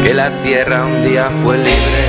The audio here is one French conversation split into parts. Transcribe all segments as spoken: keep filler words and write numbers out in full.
que la tierra un día fue libre.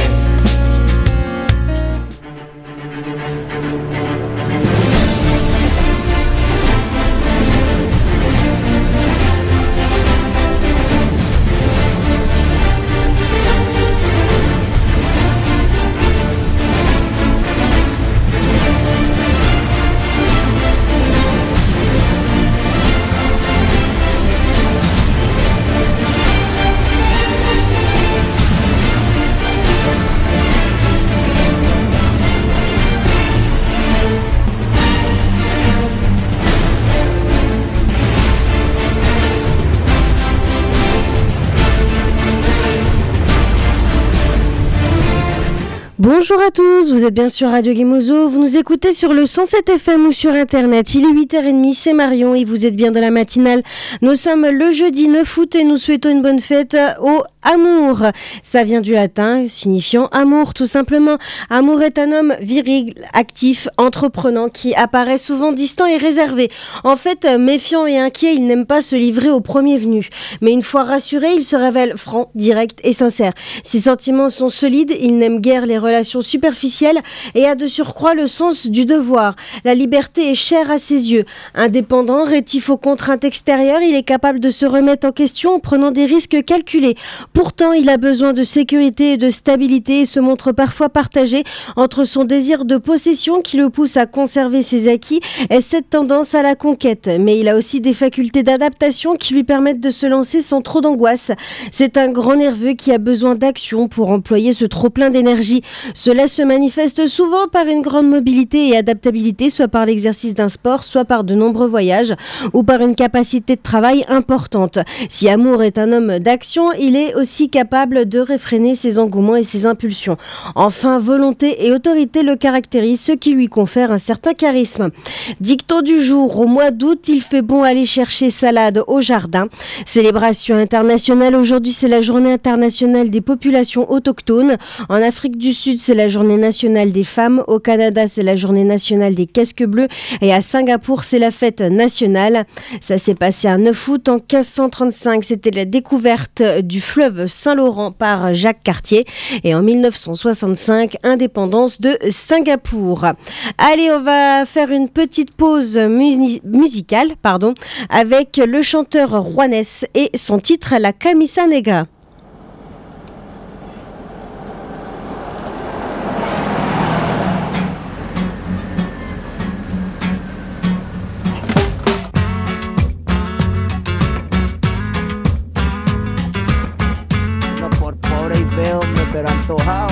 Bonjour à tous, vous êtes bien sur Radio Gemozo, vous nous écoutez sur le cent sept F M ou sur internet, il est huit heures trente, c'est Marion et vous êtes bien dans la matinale. Nous sommes le jeudi neuf août et nous souhaitons une bonne fête au amour. Ça vient du latin, signifiant amour tout simplement. Amour est un homme viril, actif, entreprenant, qui apparaît souvent distant et réservé. En fait, méfiant et inquiet, il n'aime pas se livrer au premier venu. Mais une fois rassuré, il se révèle franc, direct et sincère. Ses sentiments sont solides, il n'aime guère les relations superficielles et a de surcroît le sens du devoir. La liberté est chère à ses yeux. Indépendant, rétif aux contraintes extérieures, il est capable de se remettre en question en prenant des risques calculés. Pourtant, il a besoin de sécurité et de stabilité et se montre parfois partagé entre son désir de possession qui le pousse à conserver ses acquis et cette tendance à la conquête. Mais il a aussi des facultés d'adaptation qui lui permettent de se lancer sans trop d'angoisse. C'est un grand nerveux qui a besoin d'action pour employer ce trop-plein d'énergie. Cela se manifeste souvent par une grande mobilité et adaptabilité, soit par l'exercice d'un sport, soit par de nombreux voyages ou par une capacité de travail importante. Si Amour est un homme d'action, il est aussi capable de réfréner ses engouements et ses impulsions. Enfin, volonté et autorité le caractérisent, ce qui lui confère un certain charisme. Dicton du jour, au mois d'août, il fait bon aller chercher salade au jardin. Célébration internationale, aujourd'hui c'est la journée internationale des populations autochtones. En Afrique du Sud, c'est la journée nationale des femmes. Au Canada, c'est la journée nationale des casques bleus. Et à Singapour, c'est la fête nationale. Ça s'est passé un neuf août en quinze cent trente-cinq. C'était la découverte du fleuve Saint-Laurent par Jacques Cartier. Et en mille neuf cent soixante-cinq, indépendance de Singapour. Allez, on va faire une petite pause mu- musicale pardon, avec le chanteur Juanes et son titre La Camisa Negra. Pero antojado.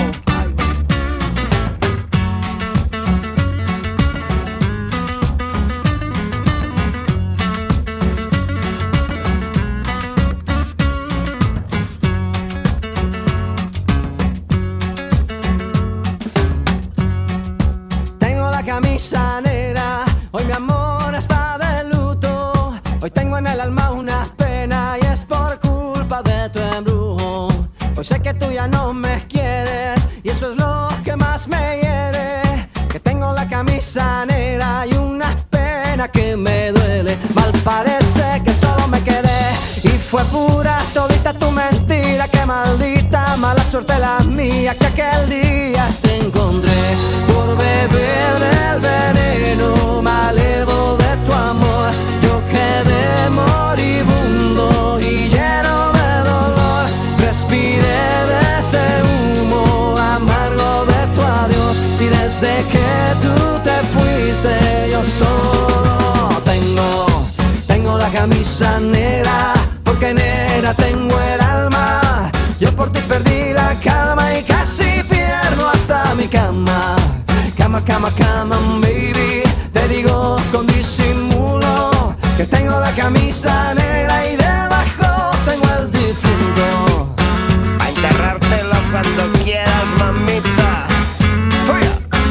Tengo la camisa negra, hoy mi amor está de luto. Hoy tengo en el alma una pena y es por culpa de tu embrujo. Hoy sé que tú ya no me quieres y eso es lo que más me hiere. Que tengo la camisa negra y una pena que me duele. Mal parece que solo me quedé y fue pura todita tu mentira. Que maldita mala suerte la mía que aquel día te encontré. Por beber del veneno malevo de tu amor yo quedé moribundo y lleno de dolor. Respiré de ese humo amargo de tu adiós y desde que tú te fuiste yo solo tengo, tengo la camisa negra porque negra tengo el alma. Yo por ti perdí la calma y casi pierdo hasta mi cama. Cama, cama, cama, baby, te digo con disimulo que tengo la camisa negra y debajo tengo el difunto. A enterrártelo cuando quieras, mamita. ¡Fuya!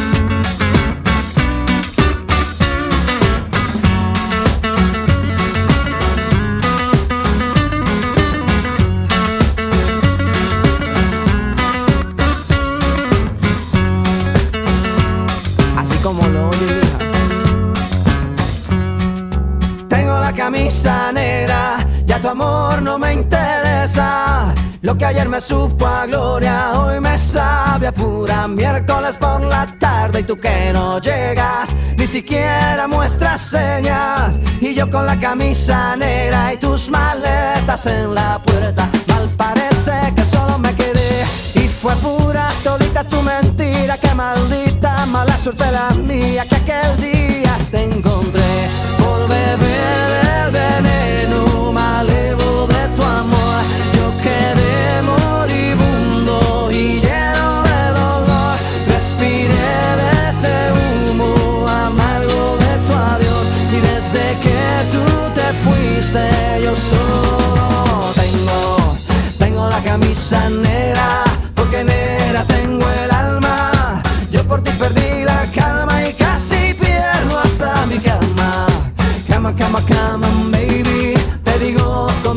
Así como lo oye, tengo la camisa negra, ya tu amor no me interesa. Lo que ayer me supo a gloria, hoy me sabe a pura miércoles por la tarde y tú que no llegas, ni siquiera muestras señas. Y yo con la camisa negra y tus maletas en la puerta. Mal parece que solo me quedé y fue pura todita tu mentira. Qué maldita mala suerte la mía que aquel día te encontré por beber del veneno malevo de tu amor. Yo quedé moribundo y lleno de dolor. Respiré de ese humo amargo de tu adiós. Y desde que tú te fuiste yo solo tengo, tengo la camisa negra, porque negra tengo el alma. Yo por ti perdí la calma y casi pierdo hasta mi cama. Cama, cama, cama, baby, te digo con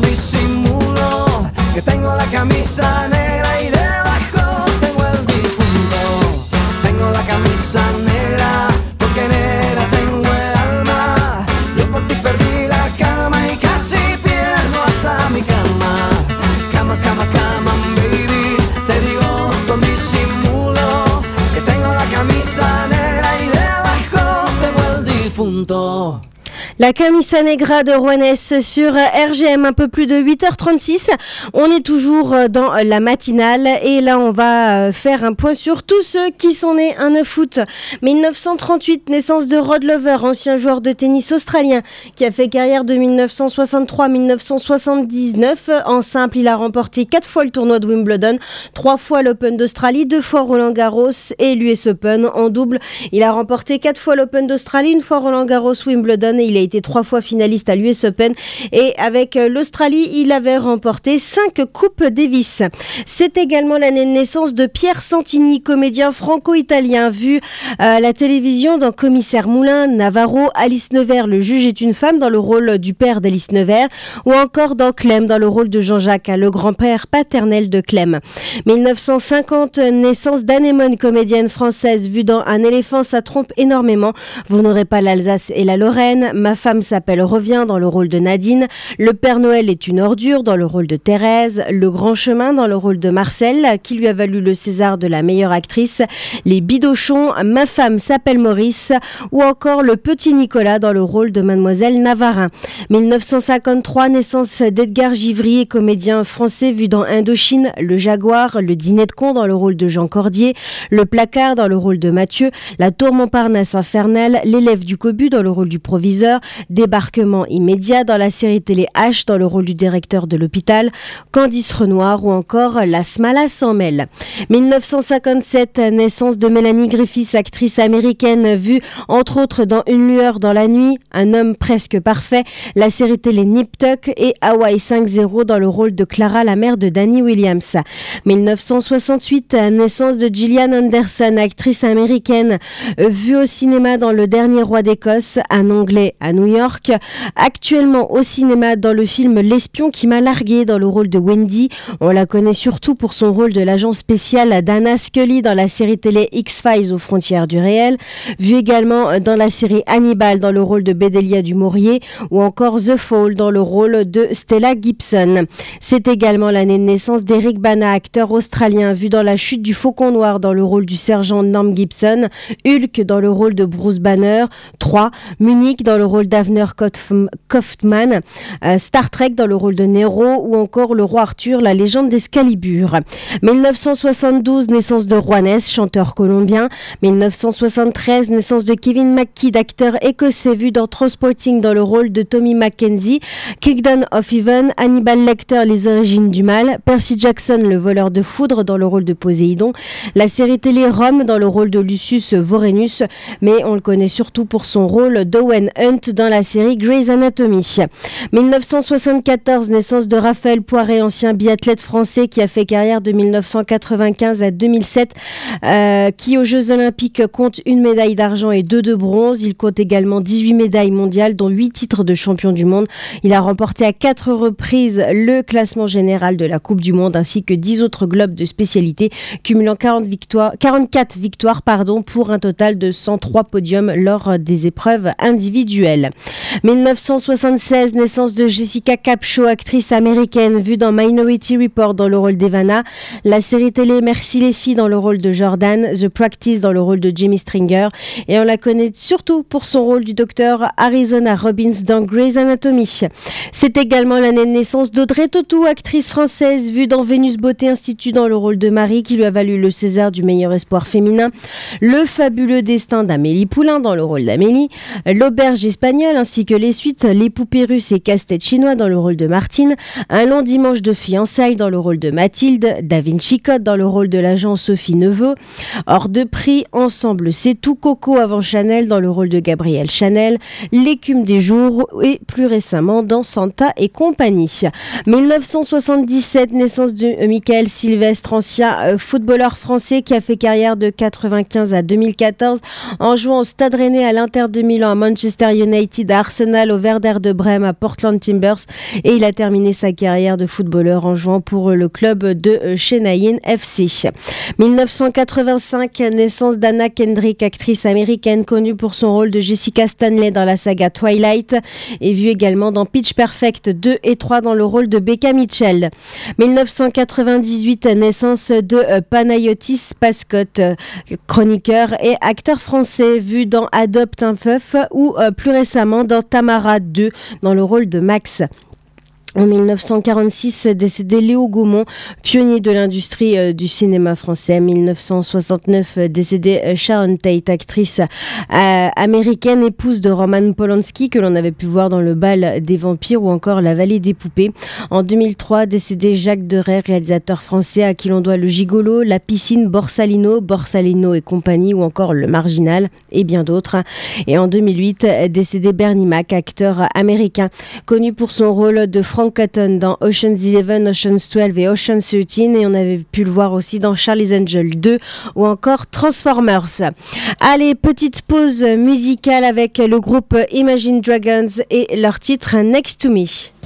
disimulo que tengo la camisa negra y debajo tengo el difunto. Tengo la camisa negra, porque negra tengo el alma. Yo por ti perdí la calma y casi pierdo hasta mi cama. Cama, cama, cama, baby, te digo con disimulo que tengo la camisa negra y debajo tengo el difunto. La Camisa Negra de Juanes sur R G M, un peu plus de huit heures trente-six. On est toujours dans la matinale et là on va faire un point sur tous ceux qui sont nés un neuf août mille neuf cent trente-huit, naissance de Rod Laver, ancien joueur de tennis australien qui a fait carrière de mille neuf cent soixante-trois à mille neuf cent soixante-dix-neuf. En simple, il a remporté quatre fois le tournoi de Wimbledon, trois fois l'Open d'Australie, deux fois Roland Garros et l'U S Open. En double, il a remporté quatre fois l'Open d'Australie, une fois Roland Garros, Wimbledon, et il a été trois fois finaliste à l'U S Open, et avec l'Australie, il avait remporté cinq Coupes Davis. C'est également l'année de naissance de Pierre Santini, comédien franco-italien vu à la télévision dans Commissaire Moulin, Navarro, Alice Nevers, le juge est une femme dans le rôle du père d'Alice Nevers, ou encore dans Clem dans le rôle de Jean-Jacques, le grand-père paternel de Clem. mille neuf cent cinquante, naissance d'Anémone, comédienne française vue dans Un éléphant ça trompe énormément, Vous n'aurez pas l'Alsace et la Lorraine, Ma femme s'appelle Revient dans le rôle de Nadine, Le Père Noël est une ordure dans le rôle de Thérèse, Le Grand Chemin dans le rôle de Marcel, qui lui a valu le César de la meilleure actrice, Les Bidochons, Ma femme s'appelle Maurice, ou encore Le Petit Nicolas dans le rôle de Mademoiselle Navarin. mille neuf cent cinquante-trois, naissance d'Edgar Givry, comédien français vu dans Indochine, Le Jaguar, Le Dîner de con dans le rôle de Jean Cordier, Le Placard dans le rôle de Mathieu, La Tour Montparnasse infernale, L'élève du Cobu dans le rôle du proviseur, Débarquement immédiat dans la série télé H dans le rôle du directeur de l'hôpital, Candice Renoir ou encore La Smala s'en mêle. mille neuf cent cinquante-sept, naissance de Mélanie Griffiths, actrice américaine vue entre autres dans Une lueur dans la nuit, Un homme presque parfait, la série télé Nip Tuck et Hawaii cinq zéro dans le rôle de Clara, la mère de Danny Williams. mille neuf cent soixante-huit, naissance de Gillian Anderson, actrice américaine vue au cinéma dans Le Dernier Roi d'Écosse, Un Anglais à New York, actuellement au cinéma dans le film L'espion qui m'a largué dans le rôle de Wendy. On la connaît surtout pour son rôle de l'agent spécial Dana Scully dans la série télé X-Files aux frontières du réel, vue également dans la série Hannibal dans le rôle de Bédélia du Maurier, ou encore The Fall dans le rôle de Stella Gibson. C'est également l'année de naissance d'Eric Bana, acteur australien vu dans La Chute du Faucon Noir dans le rôle du sergent Norm Gibson, Hulk dans le rôle de Bruce Banner, trois, Munich dans le rôle d'Avner Kaufman, euh, Star Trek dans le rôle de Nero, ou encore Le Roi Arthur, la légende d'Excalibur. mille neuf cent soixante-douze, naissance de Juanes, chanteur colombien. mille neuf cent soixante-treize, naissance de Kevin McKidd, acteur écossais vu dans Transporting dans le rôle de Tommy Mackenzie, Kingdom of Heaven, Hannibal Lecter, Les Origines du Mal, Percy Jackson, le voleur de foudre dans le rôle de Poséidon, la série télé Rome dans le rôle de Lucius Vorenus, mais on le connaît surtout pour son rôle d'Owen Hunt dans la série Grey's Anatomy. mille neuf cent soixante-quatorze, naissance de Raphaël Poiré, ancien biathlète français qui a fait carrière de mille neuf cent quatre-vingt-quinze à deux mille sept, euh, qui aux Jeux Olympiques compte une médaille d'argent et deux de bronze. Il compte également dix-huit médailles mondiales, dont huit titres de champion du monde. Il a remporté à quatre reprises le classement général de la Coupe du Monde, ainsi que dix autres globes de spécialité, cumulant quarante victoires, quarante-quatre victoires pardon, pour un total de cent trois podiums lors des épreuves individuelles. Mitchell. dix-neuf cent soixante-seize, naissance de Jessica Capshaw, actrice américaine vue dans Minority Report dans le rôle d'Evana, la série télé Merci les filles dans le rôle de Jordan, The Practice dans le rôle de Jimmy Stringer, et on la connaît surtout pour son rôle du docteur Arizona Robbins dans Grey's Anatomy. C'est également l'année de naissance d'Audrey Tautou, actrice française vue dans Vénus Beauté Institut dans le rôle de Marie, qui lui a valu le César du meilleur espoir féminin, Le fabuleux destin d'Amélie Poulain dans le rôle d'Amélie, L'auberge espagnole ainsi que les suites Les poupées russes et Casse-tête chinois dans le rôle de Martine, Un long dimanche de fiançailles dans le rôle de Mathilde, Da Vinci Code dans le rôle de l'agent Sophie Neveu, Hors de prix, Ensemble c'est tout, Coco avant Chanel dans le rôle de Gabrielle Chanel, L'écume des jours et plus récemment dans Santa et compagnie. dix-neuf cent soixante-dix-sept, naissance de euh, Michael Sylvestre, ancien euh, footballeur français qui a fait carrière de quatre-vingt-quinze à deux mille quatorze en jouant au Stade Rennais, à l'Inter de Milan, à Manchester United, à Arsenal, au Werder de Brême, à Portland Timbers, et il a terminé sa carrière de footballeur en jouant pour le club de euh, Chennai F C. dix-neuf cent quatre-vingt-cinq, naissance d'Anna Kendrick, actrice américaine connue pour son rôle de Jessica Stanley dans la saga Twilight et vue également dans Pitch Perfect deux et trois dans le rôle de Becca Mitchell. dix-neuf cent quatre-vingt-dix-huit, naissance de euh, Panayotis Pascotte, euh, chroniqueur et acteur français vu dans Adopte un veuf ou euh, plus récemment dans Tamara deux dans le rôle de Max. En dix-neuf cent quarante-six, décédé Léo Gaumont, pionnier de l'industrie euh, du cinéma français. dix-neuf cent soixante-neuf, décédé euh, Sharon Tate, actrice euh, américaine, épouse de Roman Polanski, que l'on avait pu voir dans Le bal des vampires ou encore La vallée des poupées. En deux mille trois, décédé Jacques Deray, réalisateur français à qui l'on doit Le Gigolo, La piscine, Borsalino, Borsalino et compagnie ou encore Le Marginal et bien d'autres. Et en deux mille huit, décédé Bernie Mac, acteur américain, connu pour son rôle de Frank Cotton dans Ocean's Eleven, Ocean's douze et Ocean's treize, et on avait pu le voir aussi dans Charlie's Angels deux ou encore Transformers. Allez, petite pause musicale avec le groupe Imagine Dragons et leur titre Next to Me.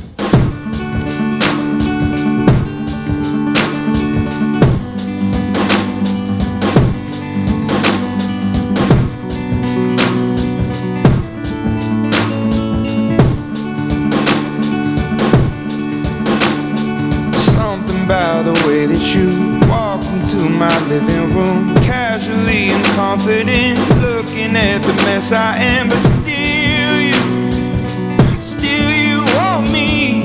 By the way that you walk into my living room, casually and confident, looking at the mess I am, but still you, still you want me.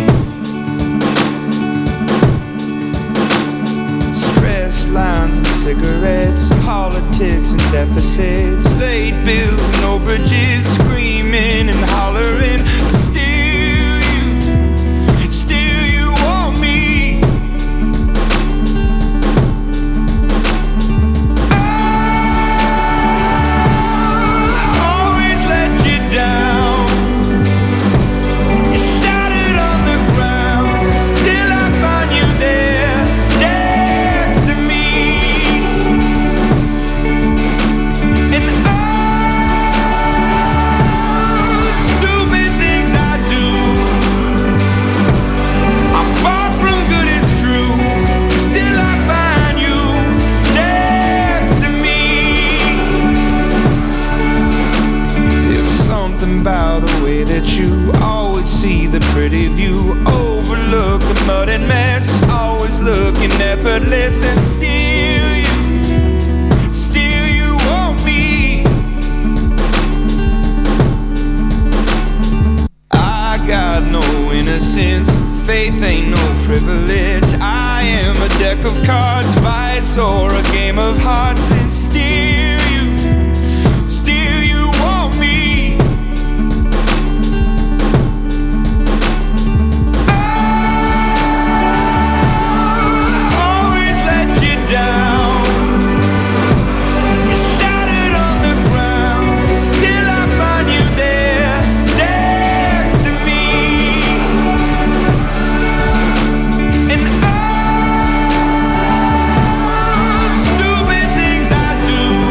Stress lines and cigarettes, politics and deficits, late bills and overages, screaming and hollering, but still pretty view, overlook the mud and mess, always looking effortless, and still you, still you want me. I got no innocence, faith ain't no privilege, I am a deck of cards, vice or a game of hearts, and still you, still you want me. Do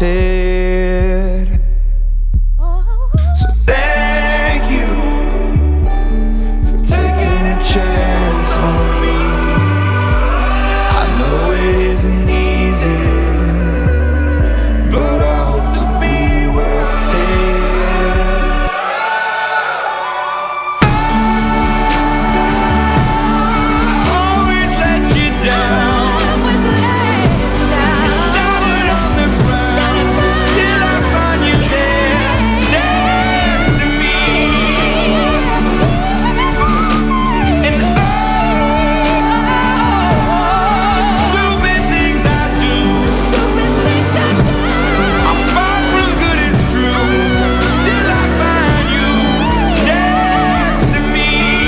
it. So thank you for taking a chance on me. I know it isn't easy, but I hope to be worth it. Always let you down. You showered on the ground. Still I find you there, next to me. And oh, stupid things I do. I'm far from good, it's true. Still I find you next to me.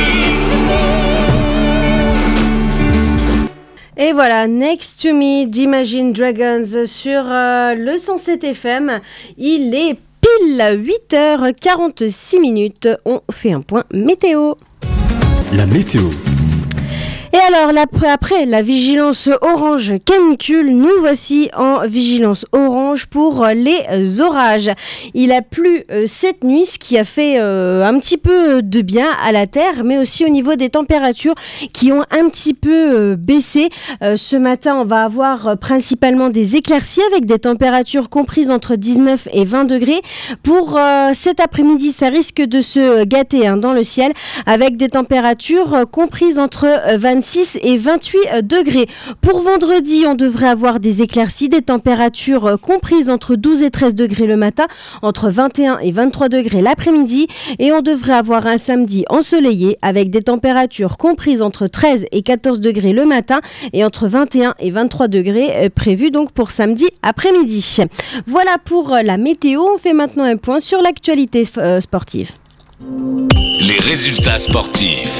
Et voilà, Next to Me d'Imagine Dragons sur euh, le cent sept F M. Il est pile huit heures quarante-six minutes. On fait un point météo. La météo. Et alors, là, après la vigilance orange canicule, nous voici en vigilance orange pour les orages. Il a plu euh, cette nuit, ce qui a fait euh, un petit peu de bien à la terre, mais aussi au niveau des températures qui ont un petit peu euh, baissé. Euh, ce matin, on va avoir euh, principalement des éclaircies avec des températures comprises entre dix-neuf et vingt degrés. Pour euh, cet après-midi, ça risque de se gâter hein, dans le ciel avec des températures euh, comprises entre euh, vingt-six et vingt-huit degrés. Pour vendredi, on devrait avoir des éclaircies, des températures euh, comprises entre douze et treize degrés le matin, entre vingt et un et vingt-trois degrés l'après-midi, et on devrait avoir un samedi ensoleillé avec des températures comprises entre treize et quatorze degrés le matin et entre vingt et un et vingt-trois degrés euh, prévus donc pour samedi après-midi. Voilà pour euh, la météo. On fait maintenant un point sur l'actualité euh, sportive. Les résultats sportifs.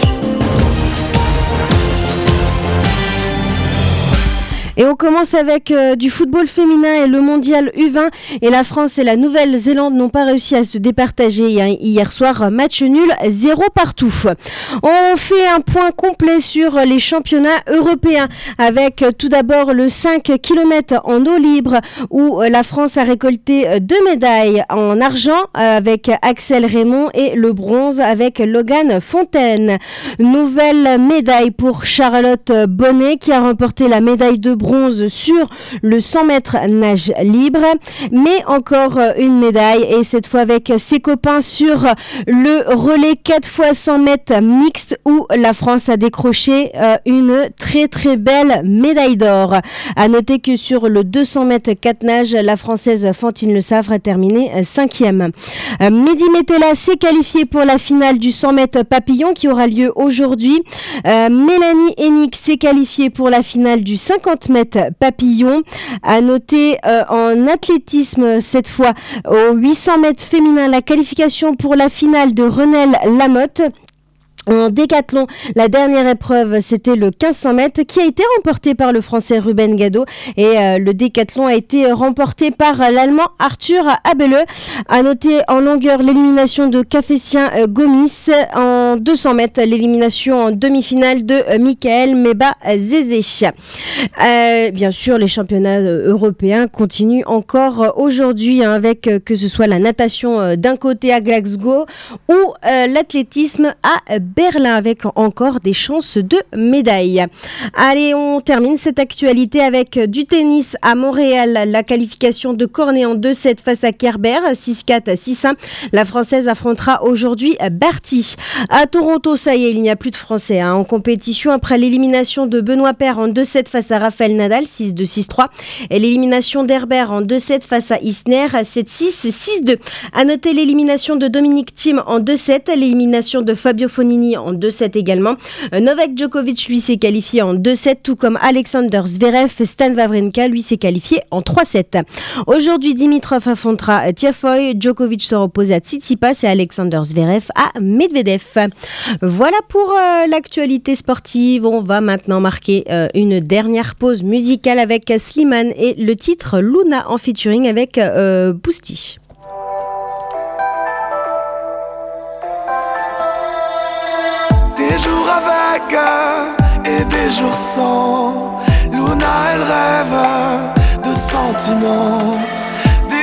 Et on commence avec euh, du football féminin et le mondial U vingt. Et la France et la Nouvelle-Zélande n'ont pas réussi à se départager hier soir. Match nul, zéro partout. On fait un point complet sur les championnats européens avec euh, tout d'abord le cinq kilomètres en eau libre où euh, la France a récolté euh, deux médailles en argent euh, avec Axel Raymond et le bronze avec Logan Fontaine. Nouvelle médaille pour Charlotte Bonnet qui a remporté la médaille de bronze bronze sur le cent mètres nage libre, mais encore une médaille et cette fois avec ses copains sur le relais quatre fois cent mètres mixte où la France a décroché euh, une très très belle médaille d'or. À noter que sur le deux cents mètres quatre nages, la Française Fantine Le Savre a terminé cinquième. Euh, Mehdi Metella s'est qualifié pour la finale du cent mètres papillon qui aura lieu aujourd'hui. Euh, Mélanie Hennig s'est qualifiée pour la finale du cinquante mètres papillon. À noter euh, en athlétisme cette fois au huit cents mètres féminin la qualification pour la finale de Renelle Lamotte. En décathlon, la dernière épreuve, c'était le quinze cents mètres qui a été remporté par le Français Ruben Gado et euh, le décathlon a été remporté par l'Allemand Arthur Abele. À noter en longueur l'élimination de Cafétien euh, Gomis, en deux cents mètres l'élimination en demi-finale de euh, Michael Meba-Zezé. Euh, bien sûr, les championnats euh, européens continuent encore euh, aujourd'hui hein, avec euh, que ce soit la natation euh, d'un côté à Glasgow ou euh, l'athlétisme à Berlin avec encore des chances de médaille. Allez, on termine cette actualité avec du tennis à Montréal. La qualification de Cornet en deux sept face à Kerber, six quatre, six un. La Française affrontera aujourd'hui Barty. À Toronto, ça y est, il n'y a plus de Français hein, en compétition après l'élimination de Benoît Paire en deux sept face à Raphaël Nadal, six deux, six trois. Et l'élimination d'Herbert en deux sept face à Isner, sept six, six deux. À noter l'élimination de Dominic Thiem en deux sept, l'élimination de Fabio Fognini en deux sept également. Novak Djokovic lui s'est qualifié en deux sept tout comme Alexander Zverev. Stan Wawrinka lui s'est qualifié en trois sept. Aujourd'hui Dimitrov affrontera Tiafoe, Djokovic sera opposé à Tsitsipas et Alexander Zverev à Medvedev. Voilà pour euh, l'actualité sportive. On va maintenant marquer euh, une dernière pause musicale avec Slimane et le titre Luna en featuring avec euh, Boosty. Des jours avec et des jours sans. Luna elle rêve de sentiments.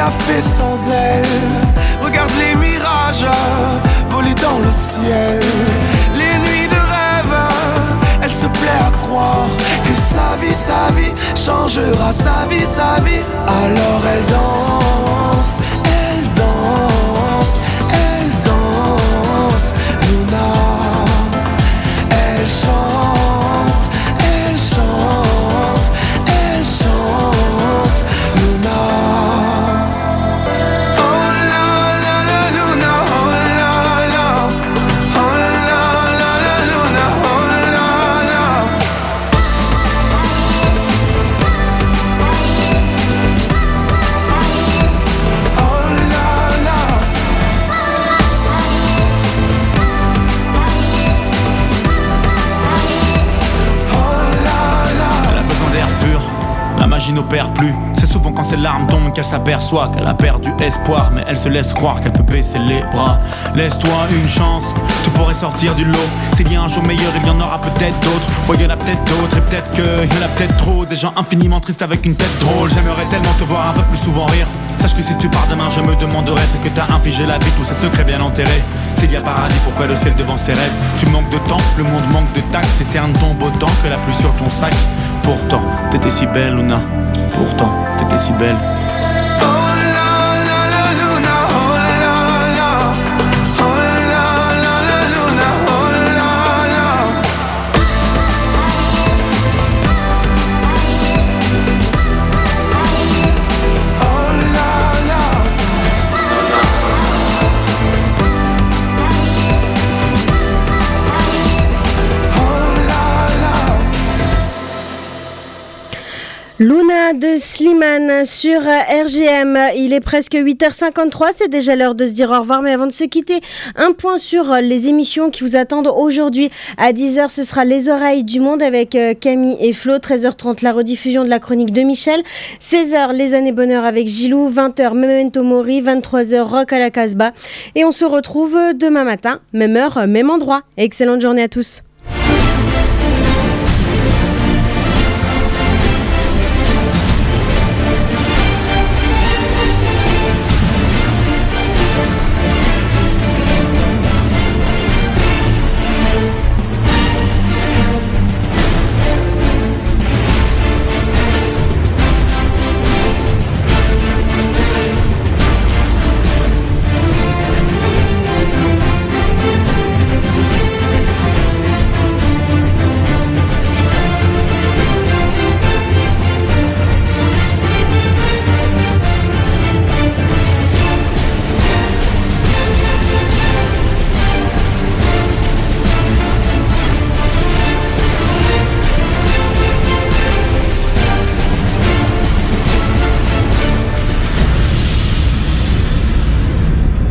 l'a fait sans elle. Regarde les mirages voler dans le ciel. Les nuits de rêve, elle se plaît à croire que sa vie, sa vie changera, sa vie, sa vie. Alors elle danse, elle danse, elle danse, Luna. Elle chante, elle chante, elle chante, Luna. Oh la la la Luna, oh la la, oh la la la Luna, oh la la. Oh la la. Elle a besoin d'air pur, la magie n'opère plus. C'est souvent quand ses larmes tombent qu'elle s'aperçoit qu'elle a perdu espoir. Mais elle se laisse croire qu'elle peut baisser les bras. Laisse-toi une chance, tu pourrais sortir du lot. S'il y a un jour meilleur, il y en aura peut-être d'autres. Ouais, il y en a peut-être d'autres et peut-être que il y en a peut-être trop. Des gens infiniment tristes avec une tête drôle. J'aimerais tellement te voir un peu plus souvent rire. Sache que si tu pars demain, je me demanderai ce que t'as infligé la vie, tous ces secrets bien enterrés. S'il y a paradis, pourquoi le ciel devant ses rêves? Tu manques de temps, le monde manque de tact. Tes cernes tombent autant que la pluie sur ton sac. Pourtant, t'étais si belle, Luna. Pourtant, t'étais si belle. Oh la la la Luna, oh la la, oh la la la Luna, oh la la. Oh la la. Oh la la. Luna de Slimane sur R G M. Il est presque huit heures cinquante-trois, c'est déjà l'heure de se dire au revoir. Mais avant de se quitter, un point sur les émissions qui vous attendent aujourd'hui. À dix heures, ce sera Les Oreilles du Monde avec Camille et Flo. treize heures trente, la rediffusion de la chronique de Michel. seize heures, Les Années Bonheur avec Gilou. vingt heures, Memento Mori. vingt-trois heures, Rock à la Casbah. Et on se retrouve demain matin, même heure, même endroit. Excellente journée à tous.